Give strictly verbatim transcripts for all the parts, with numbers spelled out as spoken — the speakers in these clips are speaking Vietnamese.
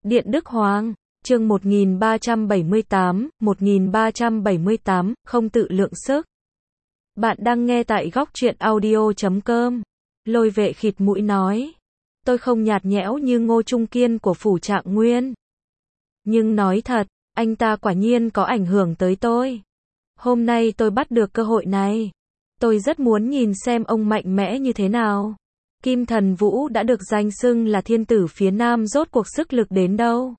Điện Đức Hoàng, chương một nghìn ba trăm bảy mươi tám, một nghìn ba trăm bảy mươi tám, không tự lượng sức. Bạn đang nghe tại góc truyện audio chấm com. Lôi Vệ khịt mũi nói. Tôi không nhạt nhẽo như Ngô Trung Kiên của Phủ Trạng Nguyên. Nhưng nói thật, anh ta quả nhiên có ảnh hưởng tới tôi. Hôm nay tôi bắt được cơ hội này. Tôi rất muốn nhìn xem ông mạnh mẽ như thế nào. Kim Thần Vũ đã được danh xưng là thiên tử phía Nam, rốt cuộc sức lực đến đâu.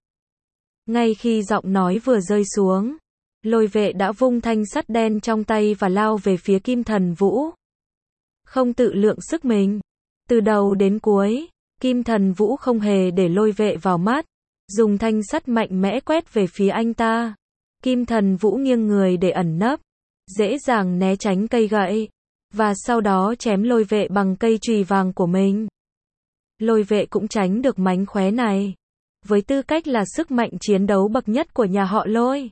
Ngay khi giọng nói vừa rơi xuống, Lôi Vệ đã vung thanh sắt đen trong tay và lao về phía Kim Thần Vũ. Không tự lượng sức mình. Từ đầu đến cuối, Kim Thần Vũ không hề để Lôi Vệ vào mắt, dùng thanh sắt mạnh mẽ quét về phía anh ta. Kim Thần Vũ nghiêng người để ẩn nấp, dễ dàng né tránh cây gậy, và sau đó chém Lôi Vệ bằng cây chùy vàng của mình. Lôi Vệ cũng tránh được mánh khóe này. Với tư cách là sức mạnh chiến đấu bậc nhất của nhà họ Lôi,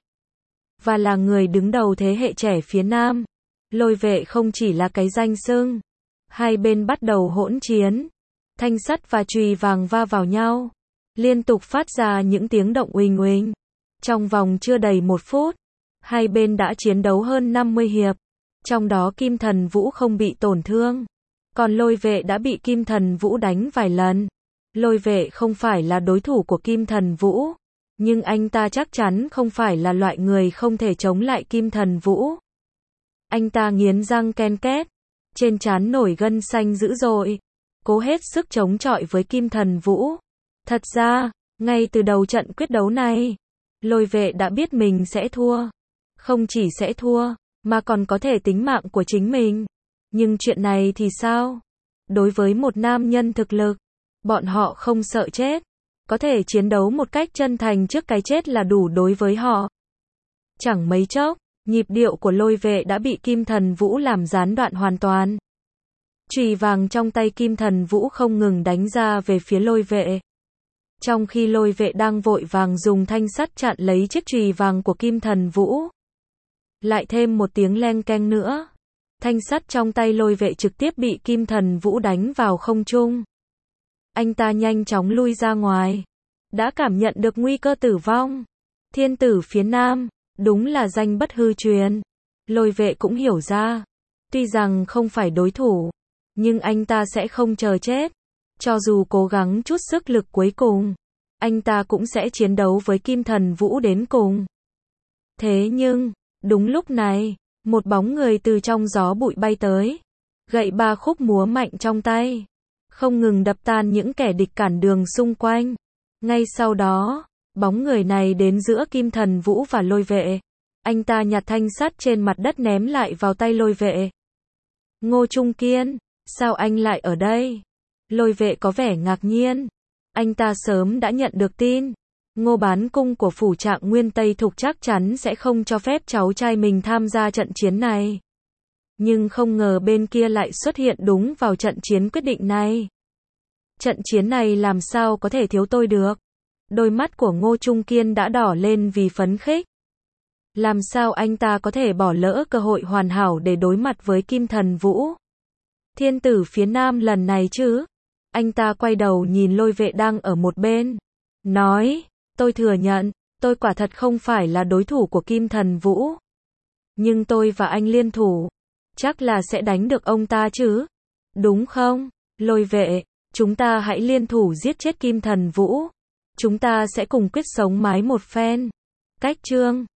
và là người đứng đầu thế hệ trẻ phía Nam, Lôi Vệ không chỉ là cái danh xưng. Hai bên bắt đầu hỗn chiến. Thanh sắt và chùy vàng va vào nhau, liên tục phát ra những tiếng động uỳnh uỳnh. Trong vòng chưa đầy một phút, hai bên đã chiến đấu hơn năm mươi hiệp. Trong đó Kim Thần Vũ không bị tổn thương, còn Lôi Vệ đã bị Kim Thần Vũ đánh vài lần. Lôi Vệ không phải là đối thủ của Kim Thần Vũ, nhưng anh ta chắc chắn không phải là loại người không thể chống lại Kim Thần Vũ. Anh ta nghiến răng ken két, trên trán nổi gân xanh dữ dội, cố hết sức chống chọi với Kim Thần Vũ. Thật ra, ngay từ đầu trận quyết đấu này, Lôi Vệ đã biết mình sẽ thua. Không chỉ sẽ thua, mà còn có thể tính mạng của chính mình. Nhưng chuyện này thì sao? Đối với một nam nhân thực lực, bọn họ không sợ chết. Có thể chiến đấu một cách chân thành trước cái chết là đủ đối với họ. Chẳng mấy chốc, nhịp điệu của Lôi Vệ đã bị Kim Thần Vũ làm gián đoạn hoàn toàn. Chùy vàng trong tay Kim Thần Vũ không ngừng đánh ra về phía Lôi Vệ. Trong khi Lôi Vệ đang vội vàng dùng thanh sắt chặn lấy chiếc chùy vàng của Kim Thần Vũ, lại thêm một tiếng leng keng nữa, thanh sắt trong tay Lôi Vệ trực tiếp bị Kim Thần Vũ đánh vào không trung. Anh ta nhanh chóng lui ra ngoài, đã cảm nhận được nguy cơ tử vong. Thiên tử phía Nam, đúng là danh bất hư truyền. Lôi Vệ cũng hiểu ra, tuy rằng không phải đối thủ, nhưng anh ta sẽ không chờ chết. Cho dù cố gắng chút sức lực cuối cùng, anh ta cũng sẽ chiến đấu với Kim Thần Vũ đến cùng. Thế nhưng, đúng lúc này, một bóng người từ trong gió bụi bay tới, gậy ba khúc múa mạnh trong tay, không ngừng đập tan những kẻ địch cản đường xung quanh. Ngay sau đó, bóng người này đến giữa Kim Thần Vũ và Lôi Vệ. Anh ta nhặt thanh sắt trên mặt đất ném lại vào tay Lôi Vệ. Ngô Trung Kiên, sao anh lại ở đây? Lôi Vệ có vẻ ngạc nhiên. Anh ta sớm đã nhận được tin, Ngô Bán Cung của Phủ Trạng Nguyên Tây Thục chắc chắn sẽ không cho phép cháu trai mình tham gia trận chiến này. Nhưng không ngờ bên kia lại xuất hiện đúng vào trận chiến quyết định này. Trận chiến này làm sao có thể thiếu tôi được? Đôi mắt của Ngô Trung Kiên đã đỏ lên vì phấn khích. Làm sao anh ta có thể bỏ lỡ cơ hội hoàn hảo để đối mặt với Kim Thần Vũ? Thiên tử phía Nam lần này chứ? Anh ta quay đầu nhìn Lôi Vệ đang ở một bên, nói, tôi thừa nhận, tôi quả thật không phải là đối thủ của Kim Thần Vũ. Nhưng tôi và anh liên thủ, chắc là sẽ đánh được ông ta chứ? Đúng không, Lôi Vệ, chúng ta hãy liên thủ giết chết Kim Thần Vũ. Chúng ta sẽ cùng quyết sống mái một phen. Cách chương